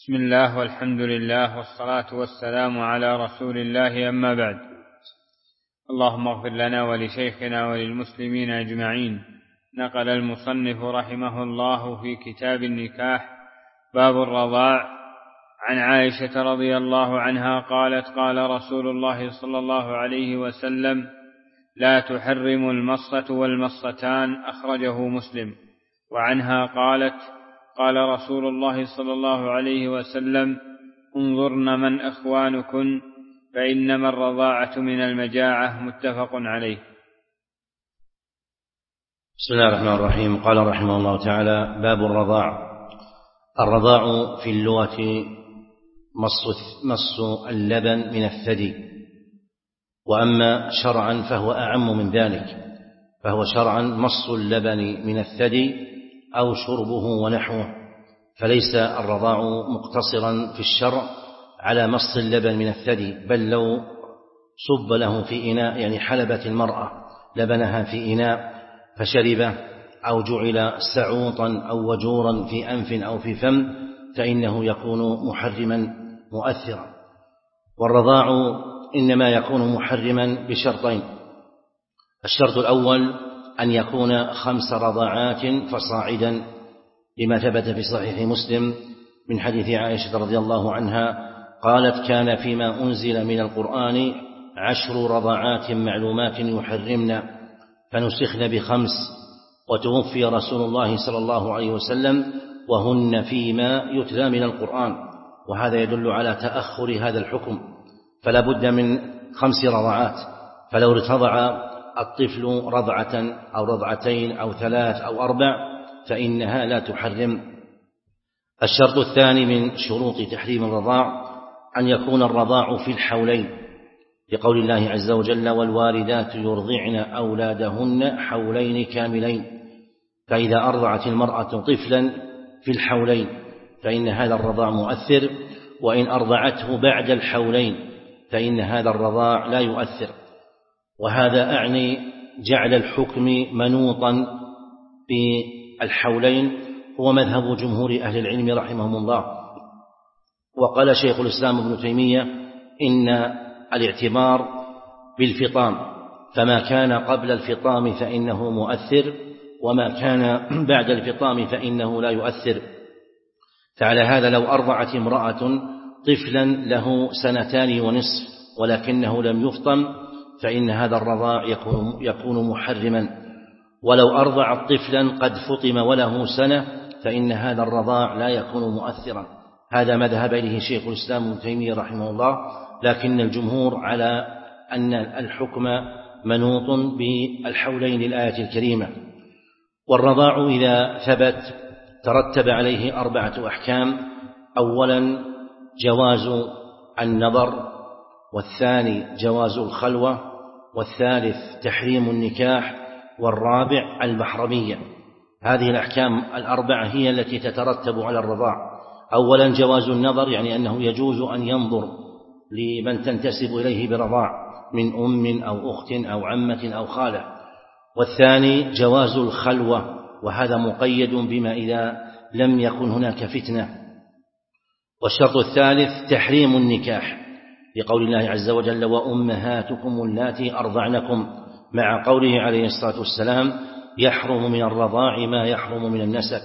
بسم الله والحمد لله والصلاة والسلام على رسول الله، أما بعد. اللهم اغفر لنا ولشيخنا وللمسلمين أجمعين. نقل المصنف رحمه الله في كتاب النكاح باب الرضاع عن عائشة رضي الله عنها قالت: قال رسول الله صلى الله عليه وسلم: لا تحرم المصة والمصتان، أخرجه مسلم. وعنها قالت: قال رسول الله صلى الله عليه وسلم: انظرن من أخوانكن فإنما الرضاعة من المجاعة، متفق عليه. بسم الله الرحمن الرحيم. قال رحمه الله تعالى: باب الرضاع. الرضاع في اللغة مص اللبن من الثدي، وأما شرعا فهو أعم من ذلك، فهو شرعا مص اللبن من الثدي أو شربه ونحوه، فليس الرضاع مقتصرا في الشرع على مص اللبن من الثدي، بل لو صب له في إناء، يعني حلبت المرأة لبنها في إناء فشربه، أو جعل سعوطا أو وجورا في أنف أو في فم، فإنه يكون محرما مؤثرا. والرضاع إنما يكون محرما بشرطين: الشرط الأول أن يكون 5 رضاعات فصاعدا، لما ثبت في صحيح مسلم من حديث عائشة رضي الله عنها قالت: كان فيما أنزل من القرآن 10 رضاعات معلومات يحرمن، فنسخن ب5، وتوفي رسول الله صلى الله عليه وسلم وهن فيما يتلى من القرآن. وهذا يدل على تأخر هذا الحكم، فلا بد من 5 رضاعات، فلو ارتضع الطفل رضعة أو رضعتين أو 3 أو 4 فإنها لا تحرم. الشرط الثاني من شروط تحريم الرضاع أن يكون الرضاع في الحولين، لقول الله عز وجل: والوالدات يرضعن أولادهن حولين كاملين. فإذا أرضعت المرأة طفلا في الحولين فإن هذا الرضاع مؤثر، وإن أرضعته بعد الحولين فإن هذا الرضاع لا يؤثر. وهذا أعني جعل الحكم منوطا بالحولين هو مذهب جمهور أهل العلم رحمهم الله. وقال شيخ الإسلام ابن تيمية: إن الاعتبار بالفطام، فما كان قبل الفطام فإنه مؤثر، وما كان بعد الفطام فإنه لا يؤثر. فعلى هذا لو أرضعت امرأة طفلا له 2.5 ولكنه لم يفطم فإن هذا الرضاع يكون محرما، ولو أرضعت طفلا قد فطم وله 1 فإن هذا الرضاع لا يكون مؤثرا. هذا مذهب إليه شيخ الإسلام ابن تيمية رحمه الله، لكن الجمهور على أن الحكم منوط بالحولين للآية الكريمة. والرضاع إذا ثبت ترتب عليه 4 أحكام: أولا جواز النظر، والثاني جواز الخلوة، والثالث تحريم النكاح، والرابع المحرمية. هذه الأحكام 4 هي التي تترتب على الرضاع. أولا جواز النظر، يعني أنه يجوز أن ينظر لمن تنتسب إليه برضاع من أم أو أخت أو عمة أو خالة. والثاني جواز الخلوة، وهذا مقيد بما إذا لم يكن هناك فتنة. والشرط الثالث تحريم النكاح، لقول الله عز وجل: وأمهاتكم اللاتي أرضعنكم، مع قوله عليه الصلاة والسلام: يحرم من الرضاع ما يحرم من النسب.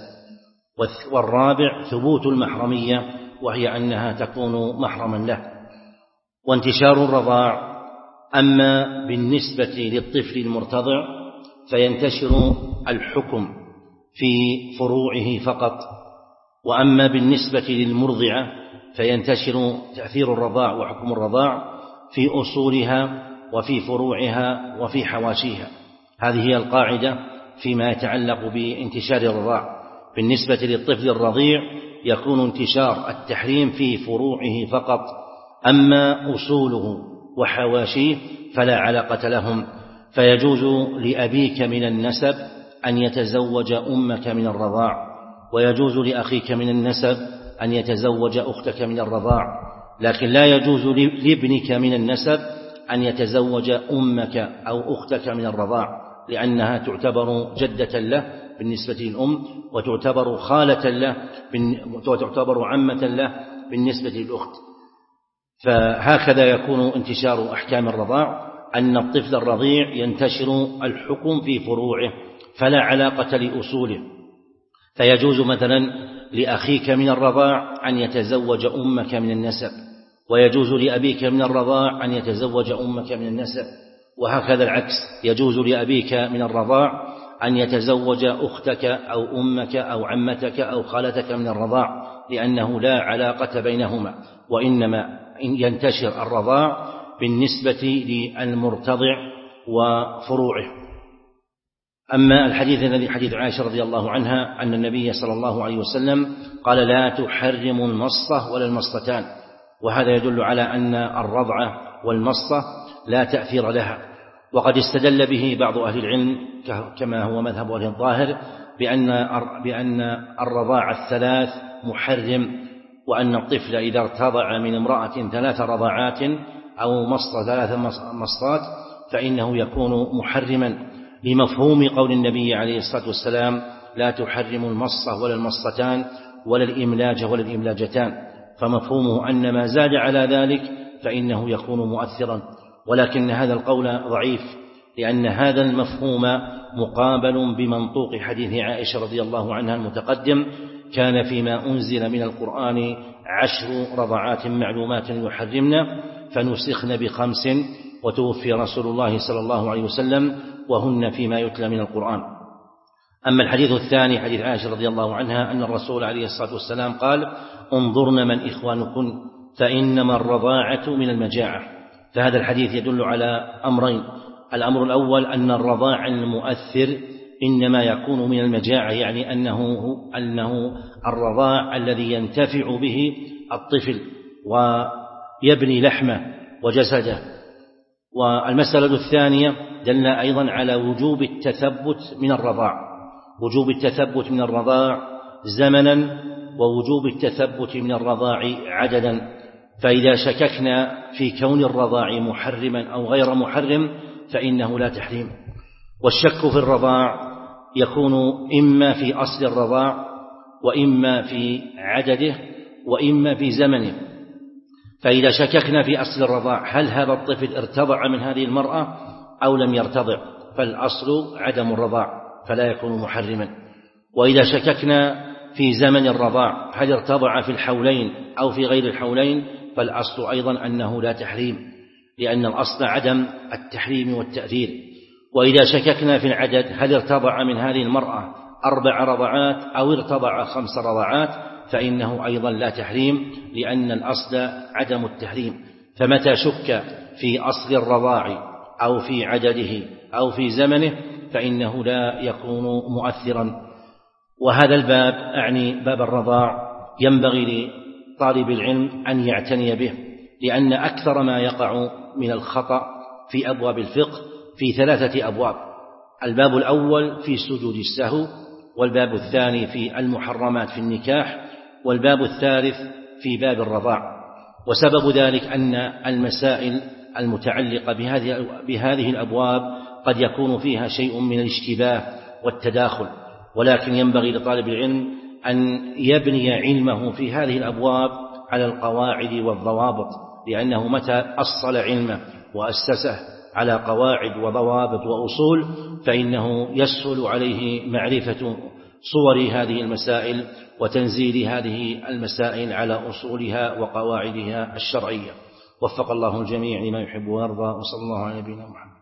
والرابع ثبوت المحرمية، وهي أنها تكون محرما له. وانتشار الرضاع: أما بالنسبة للطفل المرتضع فينتشر الحكم في فروعه فقط، وأما بالنسبة للمرضعة فينتشر تأثير الرضاع وحكم الرضاع في أصولها وفي فروعها وفي حواشيها. هذه هي القاعدة فيما يتعلق بانتشار الرضاع. بالنسبة للطفل الرضيع يكون انتشار التحريم في فروعه فقط، أما أصوله وحواشيه فلا علاقة لهم. فيجوز لأبيك من النسب أن يتزوج أمك من الرضاع، ويجوز لأخيك من النسب أن يتزوج أختك من الرضاع، لكن لا يجوز لابنك من النسب أن يتزوج أمك أو أختك من الرضاع، لأنها تعتبر جدة له بالنسبة للأم، وتعتبر خالة له وتعتبر عمة له بالنسبة للأخت. فهكذا يكون انتشار أحكام الرضاع، أن الطفل الرضيع ينتشر الحكم في فروعه فلا علاقة لأصوله. فيجوز مثلا لأخيك من الرضاع أن يتزوج أمك من النسب، ويجوز لأبيك من الرضاع أن يتزوج أمك من النسب، وهكذا العكس، يجوز لأبيك من الرضاع أن يتزوج أختك أو أمك أو عمتك أو خالتك من الرضاع، لأنه لا علاقة بينهما، وإنما ينتشر الرضاع بالنسبة للمرتضع وفروعه. أما الحديث الذي حديث عائشة رضي الله عنها أن النبي صلى الله عليه وسلم قال لا تحرم المصة ولا المصتان، وهذا يدل على أن الرضعة والمصة لا تأثير لها. وقد استدل به بعض أهل العلم كما هو مذهب أهل الظاهر بأن الرضاعة الثلاث محرم، وأن الطفل إذا ارتضع من امرأة 3 رضاعات أو مصة 3 مصات فإنه يكون محرما، لمفهوم قول النبي عليه الصلاة والسلام لا تحرم المصة ولا المصتان ولا الإملاج ولا الإملاجتان، فمفهومه أن ما زاد على ذلك فإنه يكون مؤثرا. ولكن هذا القول ضعيف، لأن هذا المفهوم مقابل بمنطوق حديث عائشة رضي الله عنها المتقدم كان فيما أنزل من القرآن 10 رضعات معلومات يحرمن فنسخن ب5 وتوفي رسول الله صلى الله عليه وسلم وهن فيما يتلى من القرآن. أما الحديث الثاني حديث عائشة رضي الله عنها أن الرسول عليه الصلاة والسلام قال انظرن من إخوانكن فإنما الرضاعة من المجاعة. فهذا الحديث يدل على أمرين: الأمر الأول أن الرضاع المؤثر إنما يكون من المجاعة، يعني أنه الرضاع الذي ينتفع به الطفل ويبني لحمه وجسده. والمسألة الثانية دل أيضا على وجوب التثبت من الرضاع، وجوب التثبت من الرضاع زمنا ووجوب التثبت من الرضاع عددا. فإذا شككنا في كون الرضاع محرما أو غير محرم فإنه لا تحريم. والشك في الرضاع يكون إما في أصل الرضاع وإما في عدده وإما في زمنه. فإذا شككنا في أصل الرضاع هل هذا الطفل ارتضع من هذه المرأة أو لم يرتضع، فالأصل عدم الرضاع فلا يكون محرما. وإذا شككنا في زمن الرضاع هل ارتضع في الحولين أو في غير الحولين فالأصل أيضا أنه لا تحريم، لأن الأصل عدم التحريم والتأثير. وإذا شككنا في العدد هل ارتضع من هذه المرأة 4 رضعات أو ارتضع 5 رضعات فإنه أيضا لا تحريم، لأن الأصل عدم التحريم. فمتى شك في أصل الرضاع أو في عدده أو في زمنه فإنه لا يكون مؤثرا. وهذا الباب أعني باب الرضاع ينبغي لطالب العلم أن يعتني به، لأن أكثر ما يقع من الخطأ في أبواب الفقه في 3 أبواب: الباب الأول في سجود السهو، والباب الثاني في المحرمات في النكاح، والباب الثالث في باب الرضاع. وسبب ذلك أن المسائل المتعلقة بهذه الأبواب قد يكون فيها شيء من الاشتباه والتداخل، ولكن ينبغي لطالب العلم أن يبني علمه في هذه الأبواب على القواعد والضوابط، لأنه متى أصل علمه وأسسه على قواعد وضوابط وأصول فإنه يسهل عليه معرفة صور هذه المسائل وتنزيل هذه المسائل على أصولها وقواعدها الشرعية. وفق الله الجميع لما يحب ويرضى، وصلى الله على نبينا محمد.